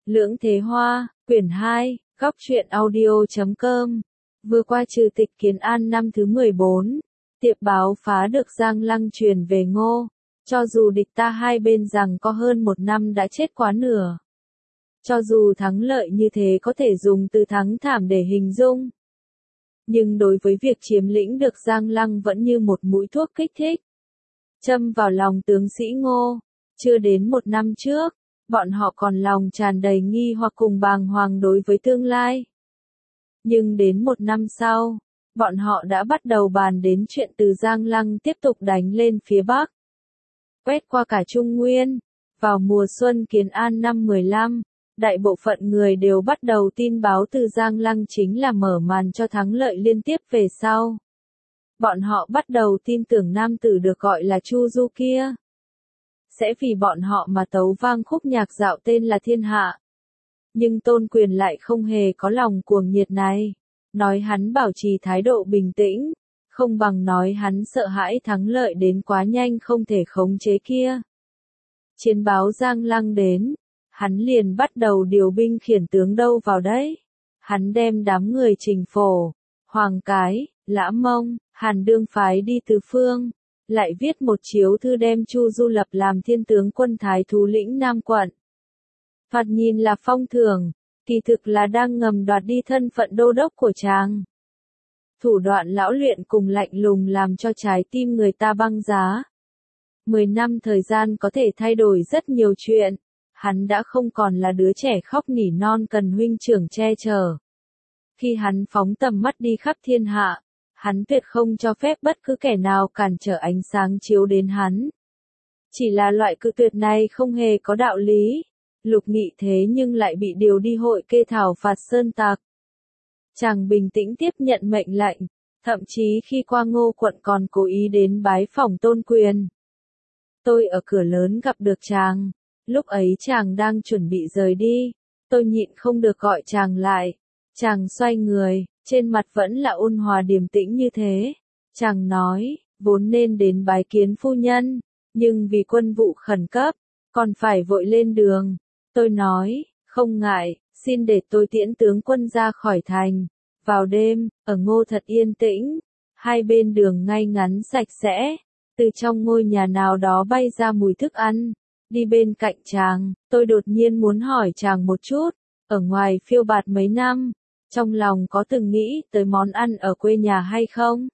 Lưỡng Thế Hoa, quyển 2, góc truyện audio.com. Vừa qua trừ tịch Kiến An năm thứ 14, tiệp báo phá được Giang Lăng truyền về Ngô. Cho dù địch ta hai bên rằng có hơn một năm đã chết quá nửa. Cho dù thắng lợi như thế có thể dùng từ thắng thảm để hình dung. Nhưng đối với việc chiếm lĩnh được Giang Lăng vẫn như một mũi thuốc kích thích. Châm vào lòng tướng sĩ Ngô. Chưa đến một năm trước, bọn họ còn lòng tràn đầy nghi hoặc cùng bàng hoàng đối với tương lai. Nhưng đến một năm sau, bọn họ đã bắt đầu bàn đến chuyện từ Giang Lăng tiếp tục đánh lên phía Bắc. Quét qua cả Trung Nguyên, vào mùa xuân Kiến An năm 15, đại bộ phận người đều bắt đầu tin báo từ Giang Lăng chính là mở màn cho thắng lợi liên tiếp về sau. Bọn họ bắt đầu tin tưởng nam tử được gọi là Chu Du kia sẽ vì bọn họ mà tấu vang khúc nhạc dạo tên là Thiên Hạ. Nhưng Tôn Quyền lại không hề có lòng cuồng nhiệt này. Nói hắn bảo trì thái độ bình tĩnh, không bằng nói hắn sợ hãi thắng lợi đến quá nhanh không thể khống chế kia. Chiến báo Giang Lăng đến, hắn liền bắt đầu điều binh khiển tướng đâu vào đấy. Hắn đem đám người Trình Phổ, Hoàng Cái, Lã Mông, Hàn Đương phái đi tứ phương, lại viết một chiếu thư đem Chu Du lập làm thiên tướng quân thái thú lĩnh Nam quận. Thoạt nhìn là phong thưởng, kỳ thực là đang ngầm đoạt đi thân phận đô đốc của chàng. Thủ đoạn lão luyện cùng lạnh lùng làm cho trái tim người ta băng giá. 10 năm thời gian có thể thay đổi rất nhiều chuyện. Hắn đã không còn là đứa trẻ khóc nỉ non cần huynh trưởng che chở. Khi hắn phóng tầm mắt đi khắp thiên hạ, hắn tuyệt không cho phép bất cứ kẻ nào cản trở ánh sáng chiếu đến hắn. Chỉ là loại cự tuyệt này không hề có đạo lý. Lục Nghị thế nhưng lại bị điều đi hội kê thảo phạt sơn tặc. Chàng bình tĩnh tiếp nhận mệnh lệnh, thậm chí khi qua Ngô quận còn cố ý đến bái phỏng Tôn Quyền. Tôi ở cửa lớn gặp được chàng, lúc ấy chàng đang chuẩn bị rời đi, tôi nhịn không được gọi chàng lại. Chàng xoay người, trên mặt vẫn là ôn hòa điềm tĩnh như thế. Chàng nói, vốn nên đến bái kiến phu nhân, nhưng vì quân vụ khẩn cấp, còn phải vội lên đường. Tôi nói, không ngại, xin để tôi tiễn tướng quân ra khỏi thành. Vào đêm, ở Ngô thật yên tĩnh, hai bên đường ngay ngắn sạch sẽ, từ trong ngôi nhà nào đó bay ra mùi thức ăn. Đi bên cạnh chàng, tôi đột nhiên muốn hỏi chàng một chút, ở ngoài phiêu bạt mấy năm, trong lòng có từng nghĩ tới món ăn ở quê nhà hay không?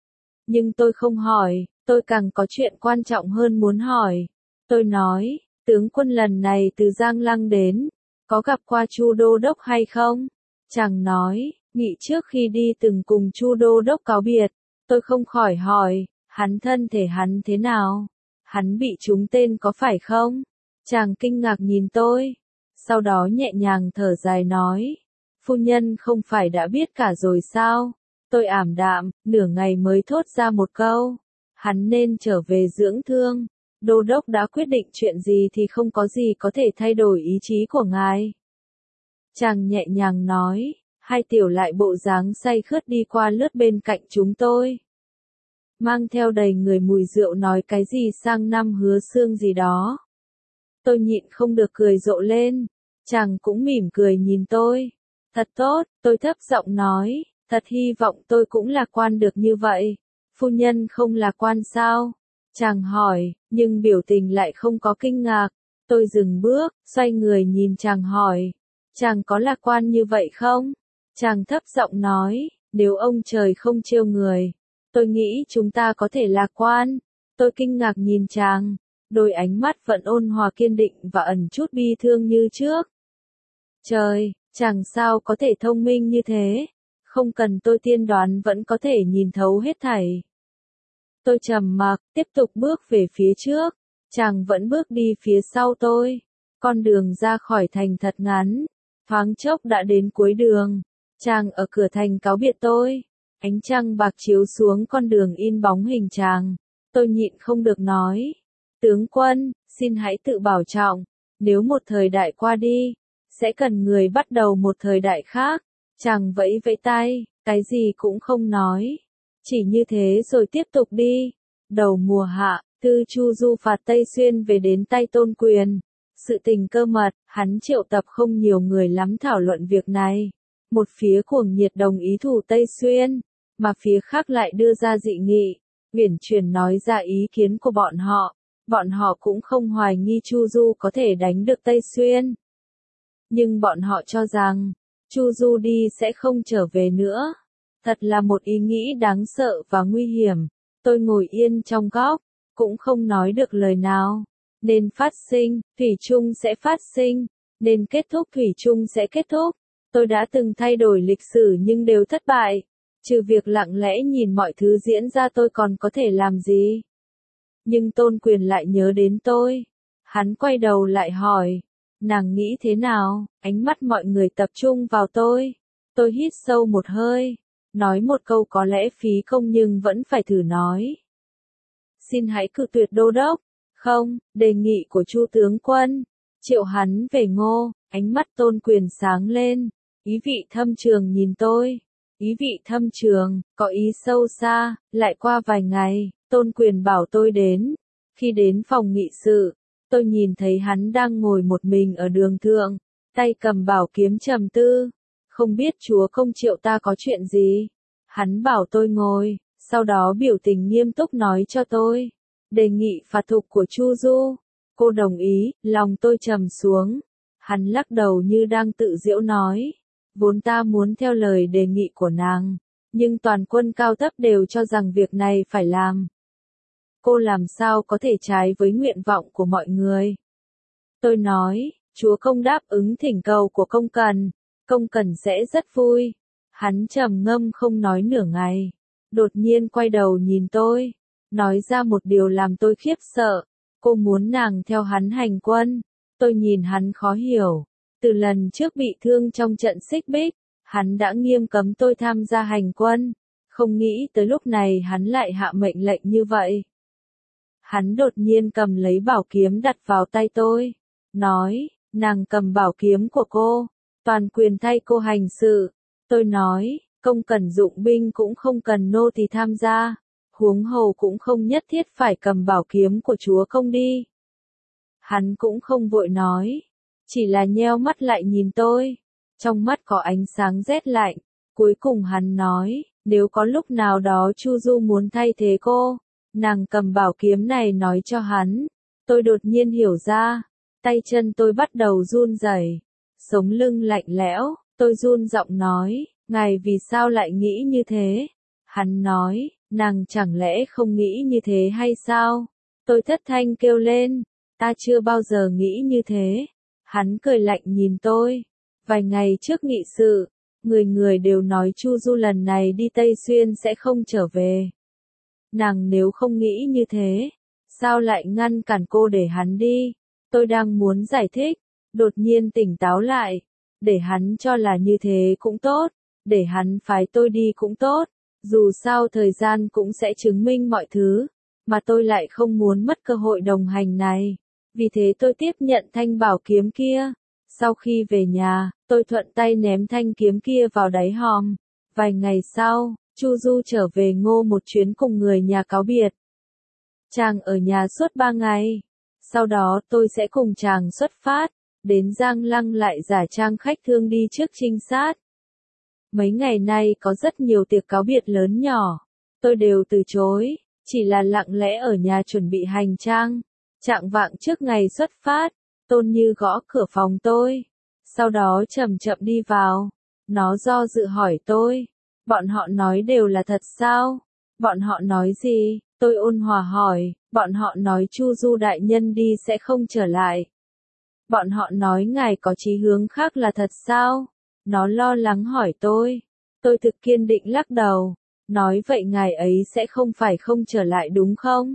Nhưng tôi không hỏi, tôi càng có chuyện quan trọng hơn muốn hỏi. Tôi nói, tướng quân lần này từ Giang Lăng đến, có gặp qua Chu đô đốc hay không? Chàng nói, Nghị trước khi đi từng cùng Chu đô đốc cáo biệt. Tôi không khỏi hỏi, hắn thân thể hắn thế nào? Hắn bị trúng tên có phải không? Chàng kinh ngạc nhìn tôi, sau đó nhẹ nhàng thở dài nói, phu nhân không phải đã biết cả rồi sao? Tôi ảm đạm, nửa ngày mới thốt ra một câu, hắn nên trở về dưỡng thương. Đô đốc đã quyết định chuyện gì thì không có gì có thể thay đổi ý chí của ngài. Chàng nhẹ nhàng nói, hai tiểu lại bộ dáng say khướt đi qua lướt bên cạnh chúng tôi. Mang theo đầy người mùi rượu nói cái gì sang năm hứa xương gì đó. Tôi nhịn không được cười rộ lên, chàng cũng mỉm cười nhìn tôi. Thật tốt, tôi thấp giọng nói, thật hy vọng tôi cũng lạc quan được như vậy. Phu nhân không lạc quan sao? Chàng hỏi, nhưng biểu tình lại không có kinh ngạc. Tôi dừng bước, xoay người nhìn chàng hỏi, chàng có lạc quan như vậy không? Chàng thấp giọng nói, nếu ông trời không trêu người, tôi nghĩ chúng ta có thể lạc quan. Tôi kinh ngạc nhìn chàng, đôi ánh mắt vẫn ôn hòa kiên định và ẩn chút bi thương như trước. Trời, chàng sao có thể thông minh như thế? Không cần tôi tiên đoán vẫn có thể nhìn thấu hết thảy. Tôi trầm mặc, tiếp tục bước về phía trước. Chàng vẫn bước đi phía sau tôi. Con đường ra khỏi thành thật ngắn. Thoáng chốc đã đến cuối đường. Chàng ở cửa thành cáo biệt tôi. Ánh trăng bạc chiếu xuống con đường in bóng hình chàng. Tôi nhịn không được nói. Tướng quân, xin hãy tự bảo trọng. Nếu một thời đại qua đi, sẽ cần người bắt đầu một thời đại khác. Chàng vẫy vẫy tay, cái gì cũng không nói. Chỉ như thế rồi tiếp tục đi. Đầu mùa hạ, thư Chu Du phạt Tây Xuyên về đến tay Tôn Quyền. Sự tình cơ mật, hắn triệu tập không nhiều người lắm thảo luận việc này. Một phía cuồng nhiệt đồng ý thủ Tây Xuyên, mà phía khác lại đưa ra dị nghị. Uyển Chuyển nói ra ý kiến của bọn họ. Bọn họ cũng không hoài nghi Chu Du có thể đánh được Tây Xuyên. Nhưng bọn họ cho rằng, Chu Du đi sẽ không trở về nữa. Thật là một ý nghĩ đáng sợ và nguy hiểm. Tôi ngồi yên trong góc, cũng không nói được lời nào. Nên phát sinh, thủy chung sẽ phát sinh. Nên kết thúc thủy chung sẽ kết thúc. Tôi đã từng thay đổi lịch sử nhưng đều thất bại. Trừ việc lặng lẽ nhìn mọi thứ diễn ra tôi còn có thể làm gì? Nhưng Tôn Quyền lại nhớ đến tôi. Hắn quay đầu lại hỏi. Nàng nghĩ thế nào? Ánh mắt mọi người tập trung vào tôi. Tôi hít sâu một hơi. Nói một câu có lẽ phí công nhưng vẫn phải thử nói. Xin hãy cự tuyệt đô đốc. Không, đề nghị của Chu tướng quân. Triệu hắn về Ngô. Ánh mắt Tôn Quyền sáng lên. Ý vị thâm trường nhìn tôi. Ý vị thâm trường, có ý sâu xa. Lại qua vài ngày, Tôn Quyền bảo tôi đến. Khi đến phòng nghị sự, tôi nhìn thấy hắn đang ngồi một mình ở đường thượng, tay cầm bảo kiếm trầm tư. Không biết chúa công triệu ta có chuyện gì? Hắn bảo tôi ngồi, sau đó biểu tình nghiêm túc nói cho tôi. Đề nghị phạt thục của Chu Du. Cô đồng ý, lòng tôi trầm xuống. Hắn lắc đầu như đang tự giễu nói. Vốn ta muốn theo lời đề nghị của nàng, nhưng toàn quân cao thấp đều cho rằng việc này phải làm. Cô làm sao có thể trái với nguyện vọng của mọi người? Tôi nói, chúa công đáp ứng thỉnh cầu của công cần sẽ rất vui. Hắn trầm ngâm không nói nửa ngày, đột nhiên quay đầu nhìn tôi, nói ra một điều làm tôi khiếp sợ. Cô muốn nàng theo hắn hành quân. Tôi nhìn hắn khó hiểu. Từ lần trước bị thương trong trận xích bích, hắn đã nghiêm cấm tôi tham gia hành quân. Không nghĩ tới lúc này hắn lại hạ mệnh lệnh như vậy. Hắn đột nhiên cầm lấy bảo kiếm đặt vào tay tôi. Nói, nàng cầm bảo kiếm của cô. Toàn quyền thay cô hành sự. Tôi nói, công cần dụng binh cũng không cần nô tỳ tham gia. Huống hồ cũng không nhất thiết phải cầm bảo kiếm của chúa công đi. Hắn cũng không vội nói. Chỉ là nheo mắt lại nhìn tôi. Trong mắt có ánh sáng rét lạnh. Cuối cùng hắn nói, nếu có lúc nào đó Chu Du muốn thay thế cô, nàng cầm bảo kiếm này nói cho hắn. Tôi đột nhiên hiểu ra. Tay chân tôi bắt đầu run rẩy, sống lưng lạnh lẽo. Tôi run giọng nói, ngài vì sao lại nghĩ như thế? Hắn nói, nàng chẳng lẽ không nghĩ như thế hay sao? Tôi thất thanh kêu lên, ta chưa bao giờ nghĩ như thế. Hắn cười lạnh nhìn tôi. Vài ngày trước nghị sự, người người đều nói Chu Du lần này đi Tây Xuyên sẽ không trở về. Nàng nếu không nghĩ như thế, sao lại ngăn cản cô để hắn đi? Tôi đang muốn giải thích, đột nhiên tỉnh táo lại. Để hắn cho là như thế cũng tốt, để hắn phái tôi đi cũng tốt. Dù sao thời gian cũng sẽ chứng minh mọi thứ, mà tôi lại không muốn mất cơ hội đồng hành này. Vì thế tôi tiếp nhận thanh bảo kiếm kia. Sau khi về nhà, tôi thuận tay ném thanh kiếm kia vào đáy hòm. Vài ngày sau, Chu Du trở về Ngô một chuyến cùng người nhà cáo biệt. Chàng ở nhà suốt 3 ngày. Sau đó tôi sẽ cùng chàng xuất phát, đến Giang Lăng lại giả trang khách thương đi trước trinh sát. Mấy ngày nay có rất nhiều tiệc cáo biệt lớn nhỏ. Tôi đều từ chối, chỉ là lặng lẽ ở nhà chuẩn bị hành trang. Chạng vạng trước ngày xuất phát, Tôn Như gõ cửa phòng tôi. Sau đó chậm chậm đi vào. Nó do dự hỏi tôi. Bọn họ nói đều là thật sao? Bọn họ nói gì? Tôi ôn hòa hỏi. Bọn họ nói Chu Du đại nhân đi sẽ không trở lại. Bọn họ nói ngài có chí hướng khác là thật sao? Nó lo lắng hỏi tôi. Tôi thực kiên định lắc đầu. Nói vậy ngài ấy sẽ không phải không trở lại đúng không?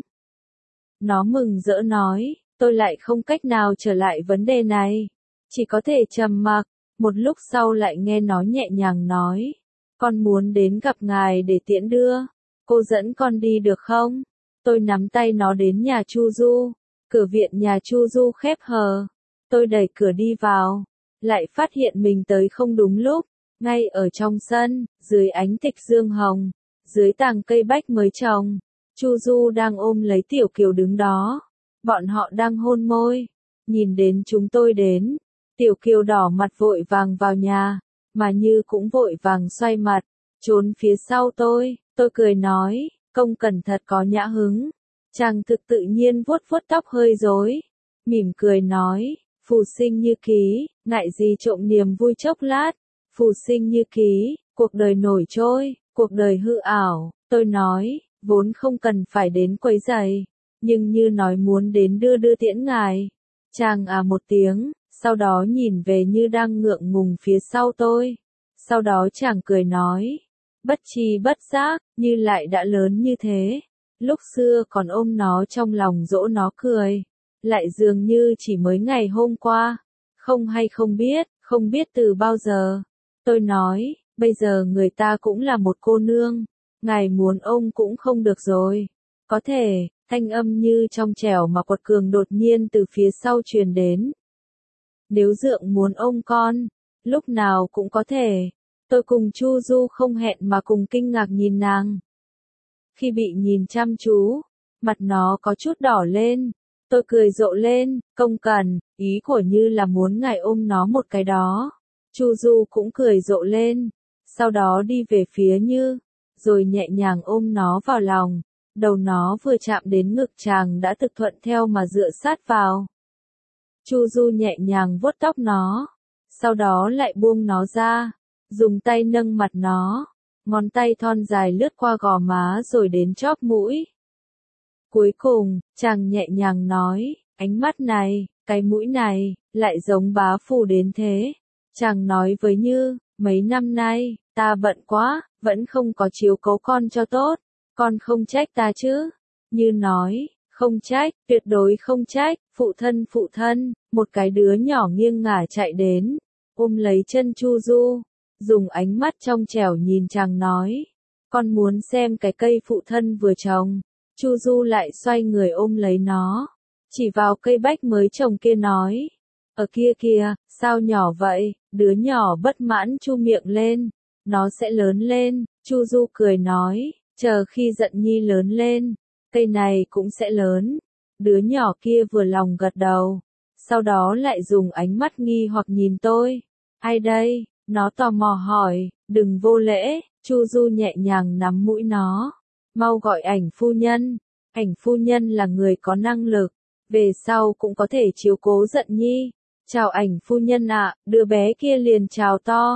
Nó mừng rỡ nói. Tôi lại không cách nào trở lại vấn đề này. Chỉ có thể trầm mặc. Một lúc sau lại nghe nó nhẹ nhàng nói. Con muốn đến gặp ngài để tiễn đưa. Cô dẫn con đi được không? Tôi nắm tay nó đến nhà Chu Du. Cửa viện nhà Chu Du khép hờ. Tôi đẩy cửa đi vào. Lại phát hiện mình tới không đúng lúc. Ngay ở trong sân, dưới ánh tịch dương hồng, dưới tàng cây bách mới trồng, Chu Du đang ôm lấy Tiểu Kiều đứng đó. Bọn họ đang hôn môi. nhìn đến chúng tôi đến. Tiểu Kiều đỏ mặt vội vàng vào nhà, mà Như cũng vội vàng xoay mặt, trốn phía sau tôi cười nói, công cẩn thật có nhã hứng. Chàng thực tự nhiên vuốt vuốt tóc hơi rối, mỉm cười nói, phù sinh như ký, ngại gì trộm niềm vui chốc lát, phù sinh như ký, cuộc đời nổi trôi, cuộc đời hư ảo. Tôi nói, vốn không cần phải đến quấy rầy, nhưng Như nói muốn đến đưa tiễn ngài. Chàng à một tiếng, sau đó nhìn về Như đang ngượng ngùng phía sau tôi. Sau đó chàng cười nói, bất tri bất giác, Như lại đã lớn như thế. Lúc xưa còn ôm nó trong lòng dỗ nó cười, lại dường như chỉ mới ngày hôm qua. Không hay không biết từ bao giờ. Tôi nói, bây giờ người ta cũng là một cô nương, ngài muốn ôm cũng không được rồi. Có thể, thanh âm Như trong trẻo mà quật cường đột nhiên từ phía sau truyền đến. Nếu Dượng muốn ôm con, lúc nào cũng có thể. Tôi cùng Chu Du không hẹn mà cùng kinh ngạc nhìn nàng. Khi bị nhìn chăm chú, mặt nó có chút đỏ lên. Tôi cười rộ lên, công cần, ý của Như là muốn ngài ôm nó một cái đó. Chu Du cũng cười rộ lên, sau đó đi về phía Như, rồi nhẹ nhàng ôm nó vào lòng. Đầu nó vừa chạm đến ngực chàng đã thực thuận theo mà dựa sát vào. Chu Du nhẹ nhàng vuốt tóc nó, sau đó lại buông nó ra, dùng tay nâng mặt nó, ngón tay thon dài lướt qua gò má rồi đến chóp mũi. Cuối cùng, chàng nhẹ nhàng nói, ánh mắt này, cái mũi này, lại giống bá phụ đến thế. Chàng nói với Như, mấy năm nay, ta bận quá, vẫn không có chiếu cố con cho tốt, con không trách ta chứ? Như nói, không trách, tuyệt đối không trách, phụ thân, một cái đứa nhỏ nghiêng ngả chạy đến, ôm lấy chân Chu Du, dùng ánh mắt trong trẻo nhìn chàng nói, con muốn xem cái cây phụ thân vừa trồng. Chu Du lại xoay người ôm lấy nó, chỉ vào cây bách mới trồng kia nói, ở kia kìa, sao nhỏ vậy? Đứa nhỏ bất mãn chu miệng lên, nó sẽ lớn lên. Chu Du cười nói, chờ khi giận nhi lớn lên, cây này cũng sẽ lớn. Đứa nhỏ kia vừa lòng gật đầu, sau đó lại dùng ánh mắt nghi hoặc nhìn tôi. Ai đây? Nó tò mò hỏi, đừng vô lễ. Chu Du nhẹ nhàng nắm mũi nó, mau gọi ảnh phu nhân. Ảnh phu nhân là người có năng lực, về sau cũng có thể chiếu cố giận nhi. Chào ảnh phu nhân ạ, đứa bé kia liền chào to.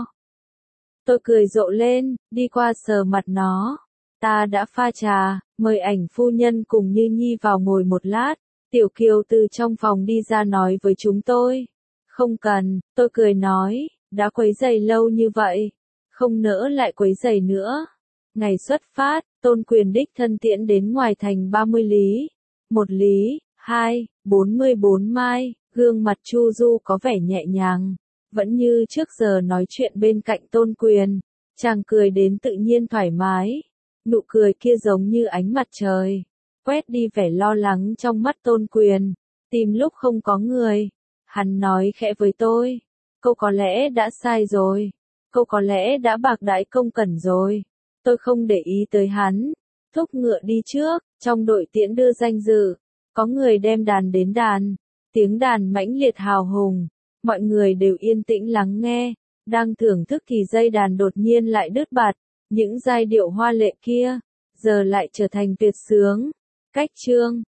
Tôi cười rộ lên, đi qua sờ mặt nó. Ta đã pha trà, mời ảnh phu nhân cùng Như Nhi vào ngồi một lát. Tiểu Kiều từ trong phòng đi ra nói với chúng tôi. Không cần, tôi cười nói, đã quấy rầy lâu như vậy, không nỡ lại quấy rầy nữa. Ngày xuất phát, Tôn Quyền đích thân tiễn đến ngoài thành 30 lý. 1 lý, 2, 44 mai, gương mặt Chu Du có vẻ nhẹ nhàng, vẫn như trước giờ nói chuyện bên cạnh Tôn Quyền. Chàng cười đến tự nhiên thoải mái, nụ cười kia giống như ánh mặt trời, quét đi vẻ lo lắng trong mắt Tôn Quyền. Tìm lúc không có người, hắn nói khẽ với tôi, câu có lẽ đã sai rồi, câu có lẽ đã bạc đãi công cẩn rồi. Tôi không để ý tới hắn, thúc ngựa đi trước. Trong đội tiễn đưa danh dự, có người đem đàn đến đàn, tiếng đàn mãnh liệt hào hùng, mọi người đều yên tĩnh lắng nghe, đang thưởng thức thì dây đàn đột nhiên lại đứt bạt, những giai điệu hoa lệ kia, giờ lại trở thành tuyệt sướng. Cách chương